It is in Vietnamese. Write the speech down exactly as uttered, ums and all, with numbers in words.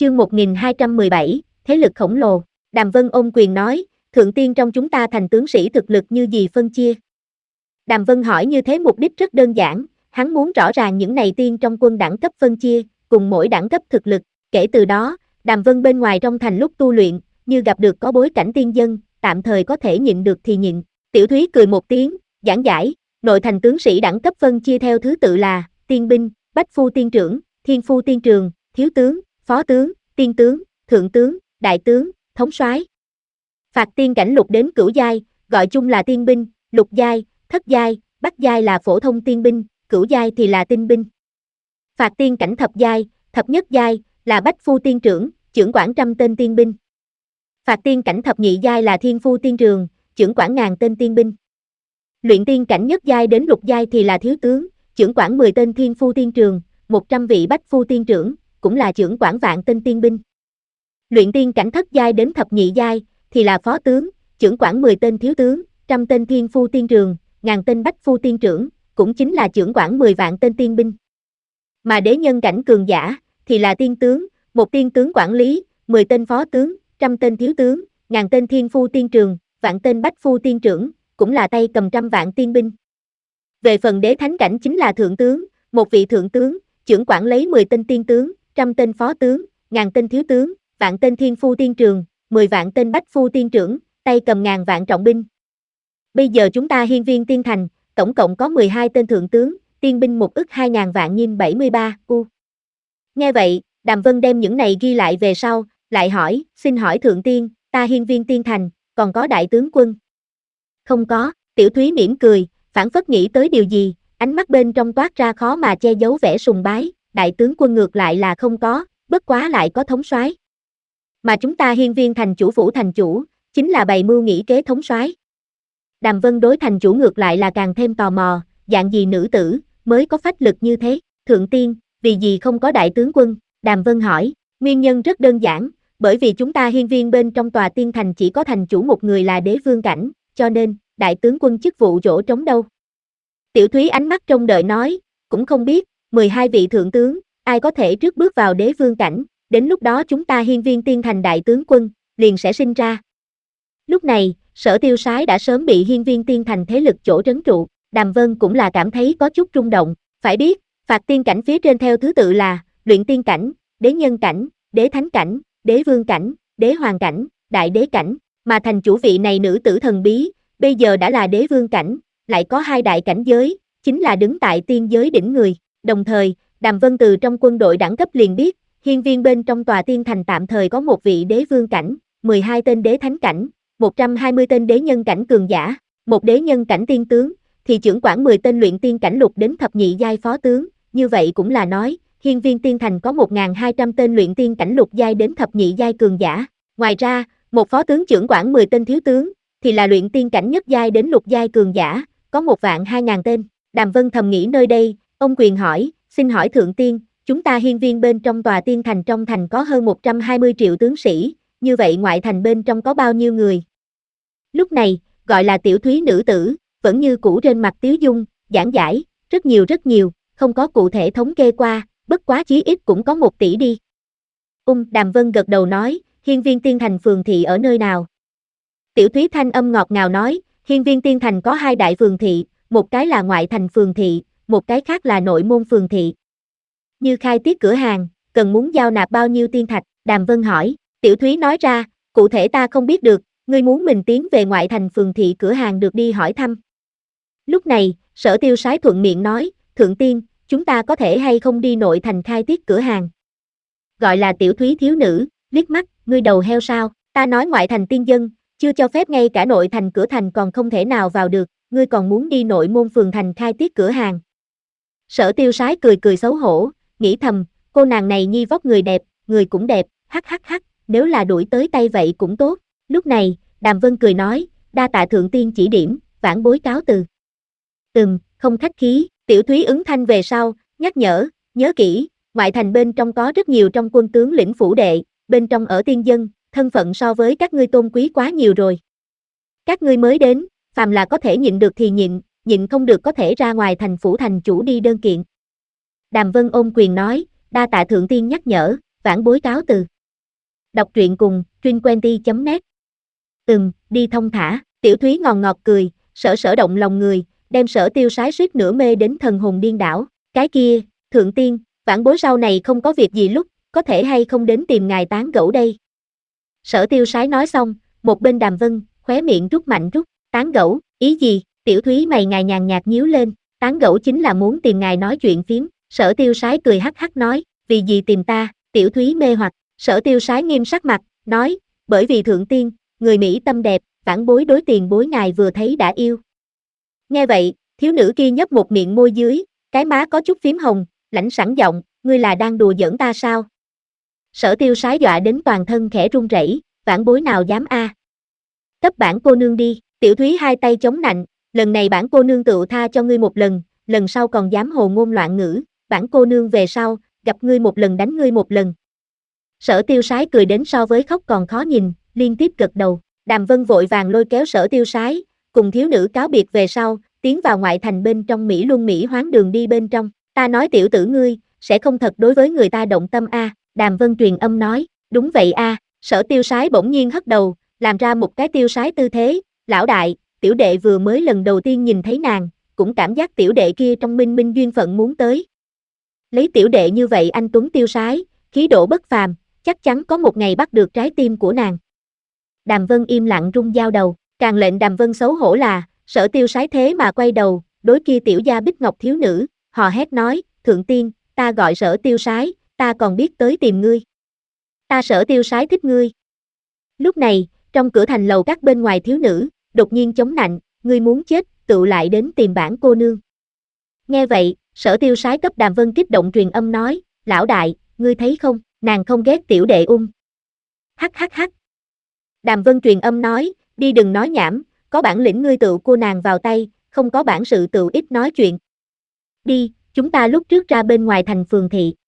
Chương một nghìn hai trăm mười bảy, thế lực khổng lồ. Đàm Vân ôm quyền nói, thượng tiên trong chúng ta thành tướng sĩ thực lực như gì phân chia? Đàm Vân hỏi như thế mục đích rất đơn giản, hắn muốn rõ ràng những này tiên trong quân đẳng cấp phân chia, cùng mỗi đẳng cấp thực lực. Kể từ đó, Đàm Vân bên ngoài trong thành lúc tu luyện, như gặp được có bối cảnh tiên dân, tạm thời có thể nhịn được thì nhịn. Tiểu Thúy cười một tiếng, giảng giải, nội thành tướng sĩ đẳng cấp phân chia theo thứ tự là tiên binh, bách phu tiên trưởng, thiên phu tiên trường, thiếu tướng, phó tướng, tiên tướng, thượng tướng, đại tướng, thống soái. Phạt tiên cảnh lục đến cửu giai, gọi chung là tiên binh, lục giai, thất giai, bát giai là phổ thông tiên binh, cửu giai thì là tinh binh. Phạt tiên cảnh thập giai, thập nhất giai là bách phu tiên trưởng, trưởng quản trăm tên tiên binh. Phạt tiên cảnh thập nhị giai là thiên phu tiên trường, trưởng quản ngàn tên tiên binh. Luyện tiên cảnh nhất giai đến lục giai thì là thiếu tướng, trưởng quản mười tên thiên phu tiên trường, một trăm vị bách phu tiên trưởng, cũng là trưởng quản vạn tên tiên binh. Luyện tiên cảnh thất giai đến thập nhị giai thì là phó tướng, trưởng quản mười tên thiếu tướng, trăm tên thiên phu tiên trường, ngàn tên bách phu tiên trưởng, cũng chính là trưởng quản mười vạn tên tiên binh. Mà đế nhân cảnh cường giả thì là tiên tướng, một tiên tướng quản lý mười tên phó tướng, trăm tên thiếu tướng, ngàn tên thiên phu tiên trường, vạn tên bách phu tiên trưởng, cũng là tay cầm trăm vạn tiên binh. Về phần đế thánh cảnh chính là thượng tướng, một vị thượng tướng, trưởng quản lấy mười tên tiên tướng, trăm tên phó tướng, ngàn tên thiếu tướng, vạn tên thiên phu tiên trường, mười vạn tên bách phu tiên trưởng, tay cầm ngàn vạn trọng binh. Bây giờ chúng ta hiên viên tiên thành, tổng cộng có mười hai tên thượng tướng, tiên binh một ức hai ngàn vạn nhiên bảy mươi ba, u. Nghe vậy, Đàm Vân đem những này ghi lại về sau, lại hỏi, xin hỏi thượng tiên, ta hiên viên tiên thành, còn có đại tướng quân? Không có, Tiểu Thúy mỉm cười, phảng phất nghĩ tới điều gì, ánh mắt bên trong toát ra khó mà che giấu vẻ sùng bái, đại tướng quân ngược lại là không có, bất quá lại có thống soái. Mà chúng ta hiên viên thành chủ phủ thành chủ, chính là bày mưu nghĩ kế thống soái. Đàm Vân đối thành chủ ngược lại là càng thêm tò mò, dạng gì nữ tử, mới có phách lực như thế, thượng tiên, vì gì không có đại tướng quân? Đàm Vân hỏi, nguyên nhân rất đơn giản, bởi vì chúng ta hiên viên bên trong tòa tiên thành chỉ có thành chủ một người là đế vương cảnh, cho nên, đại tướng quân chức vụ chỗ trống đâu. Tiểu Thúy ánh mắt trông đợi nói, cũng không biết, mười hai vị thượng tướng, ai có thể trước bước vào đế vương cảnh, đến lúc đó chúng ta hiên viên tiên thành đại tướng quân, liền sẽ sinh ra. Lúc này, Sở Tiêu Sái đã sớm bị hiên viên tiên thành thế lực chỗ trấn trụ, Đàm Vân cũng là cảm thấy có chút rung động, phải biết, phạt tiên cảnh phía trên theo thứ tự là, luyện tiên cảnh, đế nhân cảnh, đế thánh cảnh, đế vương cảnh, đế hoàng cảnh, đại đế cảnh, mà thành chủ vị này nữ tử thần bí, bây giờ đã là đế vương cảnh, lại có hai đại cảnh giới, chính là đứng tại tiên giới đỉnh người. Đồng thời, Đàm Vân từ trong quân đội đẳng cấp liền biết, hiên viên bên trong tòa tiên thành tạm thời có một vị đế vương cảnh, mười hai tên đế thánh cảnh, một trăm hai mươi tên đế nhân cảnh cường giả, một đế nhân cảnh tiên tướng, thì trưởng quản mười tên luyện tiên cảnh lục đến thập nhị giai phó tướng, như vậy cũng là nói, hiên viên tiên thành có một nghìn hai trăm tên luyện tiên cảnh lục giai đến thập nhị giai cường giả. Ngoài ra, một phó tướng trưởng quản mười tên thiếu tướng, thì là luyện tiên cảnh nhất giai đến lục giai cường giả, có một vạn hai ngàn tên. Đàm Vân thầm nghĩ nơi đây, ông quyền hỏi, xin hỏi thượng tiên, chúng ta hiên viên bên trong tòa tiên thành trong thành có hơn một trăm hai mươi triệu tướng sĩ, như vậy ngoại thành bên trong có bao nhiêu người? Lúc này, gọi là Tiểu Thúy nữ tử, vẫn như cũ trên mặt tiếu dung, giảng giải, rất nhiều rất nhiều, không có cụ thể thống kê qua, bất quá chí ít cũng có một tỷ đi. Ung, Đàm Vân gật đầu nói, hiên viên tiên thành phường thị ở nơi nào? Tiểu Thúy thanh âm ngọt ngào nói, hiên viên tiên thành có hai đại phường thị, một cái là ngoại thành phường thị, một cái khác là nội môn phường thị. Như khai tiết cửa hàng, cần muốn giao nạp bao nhiêu tiên thạch? Đàm Vân hỏi, Tiểu Thúy nói ra, cụ thể ta không biết được, ngươi muốn mình tiến về ngoại thành phường thị cửa hàng được đi hỏi thăm. Lúc này, Sở Tiêu Sái thuận miệng nói, thượng tiên, chúng ta có thể hay không đi nội thành khai tiết cửa hàng? Gọi là Tiểu Thúy thiếu nữ, liếc mắt, ngươi đầu heo sao, ta nói ngoại thành tiên dân, chưa cho phép ngay cả nội thành cửa thành còn không thể nào vào được, ngươi còn muốn đi nội môn phường thành khai tiết cửa hàng. Sở Tiêu Sái cười cười xấu hổ, nghĩ thầm, cô nàng này nhi vóc người đẹp, người cũng đẹp, hắc hắc hắc, nếu là đuổi tới tay vậy cũng tốt. Lúc này, Đàm Vân cười nói, đa tạ thượng tiên chỉ điểm, vãn bối cáo từ. Ừm, không khách khí, Tiểu Thúy ứng thanh về sau, nhắc nhở, nhớ kỹ, ngoại thành bên trong có rất nhiều trong quân tướng lĩnh phủ đệ, bên trong ở tiên dân, thân phận so với các ngươi tôn quý quá nhiều rồi. Các ngươi mới đến, phàm là có thể nhịn được thì nhịn, nhịn không được có thể ra ngoài thành phủ thành chủ đi đơn kiện. Đàm Vân ôm quyền nói, đa tạ thượng tiên nhắc nhở, vãn bối cáo từ. Đọc truyện cùng, truyện chấm net. Ừm, đi thông thả, Tiểu Thúy ngòn ngọt cười, sở sở động lòng người, đem Sở Tiêu Sái suýt nửa mê đến thần hồn điên đảo. Cái kia, thượng tiên, vãn bối sau này không có việc gì lúc, có thể hay không đến tìm ngài tán gẫu đây. Sở Tiêu Sái nói xong, một bên Đàm Vân, khóe miệng rút mạnh rút, tán gẫu, ý gì? Tiểu Thúy mày ngài nhàn nhạt nhíu lên, tán gẫu chính là muốn tìm ngài nói chuyện phiếm. Sở Tiêu Sái cười hắc hắc nói, vì gì tìm ta? Tiểu Thúy mê hoặc. Sở Tiêu Sái nghiêm sắc mặt, nói, bởi vì thượng tiên, người Mỹ tâm đẹp, vãn bối đối tiền bối ngài vừa thấy đã yêu. Nghe vậy, thiếu nữ kia nhấp một miệng môi dưới, cái má có chút phím hồng, lãnh sẵn giọng, ngươi là đang đùa giỡn ta sao? Sở Tiêu Sái dọa đến toàn thân khẽ run rẩy, vãn bối nào dám a? À. Cấp bản cô nương đi, Tiểu Thúy hai tay chống nạnh, lần này bản cô nương tựu tha cho ngươi một lần, lần sau còn dám hồ ngôn loạn ngữ, bản cô nương về sau, gặp ngươi một lần đánh ngươi một lần. Sở Tiêu Sái cười đến so với khóc còn khó nhìn, liên tiếp gật đầu. Đàm Vân vội vàng lôi kéo Sở Tiêu Sái, cùng thiếu nữ cáo biệt về sau, tiến vào ngoại thành bên trong Mỹ Luân Mỹ Hoán đường đi bên trong. Ta nói tiểu tử ngươi, sẽ không thật đối với người ta động tâm a? À. Đàm Vân truyền âm nói, đúng vậy a. À. Sở Tiêu Sái bỗng nhiên hất đầu, làm ra một cái tiêu sái tư thế, lão đại, tiểu đệ vừa mới lần đầu tiên nhìn thấy nàng, cũng cảm giác tiểu đệ kia trong minh minh duyên phận muốn tới. Lấy tiểu đệ như vậy anh tuấn tiêu sái, khí độ bất phàm, chắc chắn có một ngày bắt được trái tim của nàng. Đàm Vân im lặng rung dao đầu, càng lệnh Đàm Vân xấu hổ là, Sở Tiêu Sái thế mà quay đầu, đối kia tiểu gia bích ngọc thiếu nữ, hò hét nói, thượng tiên, ta gọi Sở Tiêu Sái, ta còn biết tới tìm ngươi. Ta Sở Tiêu Sái thích ngươi. Lúc này, trong cửa thành lầu các bên ngoài thiếu nữ, đột nhiên chống nạnh, ngươi muốn chết, tựu lại đến tìm bản cô nương. Nghe vậy, Sở Tiêu Sái cấp Đàm Vân kích động truyền âm nói, lão đại, ngươi thấy không, nàng không ghét tiểu đệ ung. Hắc hắc hắc. Đàm Vân truyền âm nói, đi đừng nói nhảm, có bản lĩnh ngươi tựu cô nàng vào tay, không có bản sự tựu ít nói chuyện. Đi, chúng ta lúc trước ra bên ngoài thành phường thị.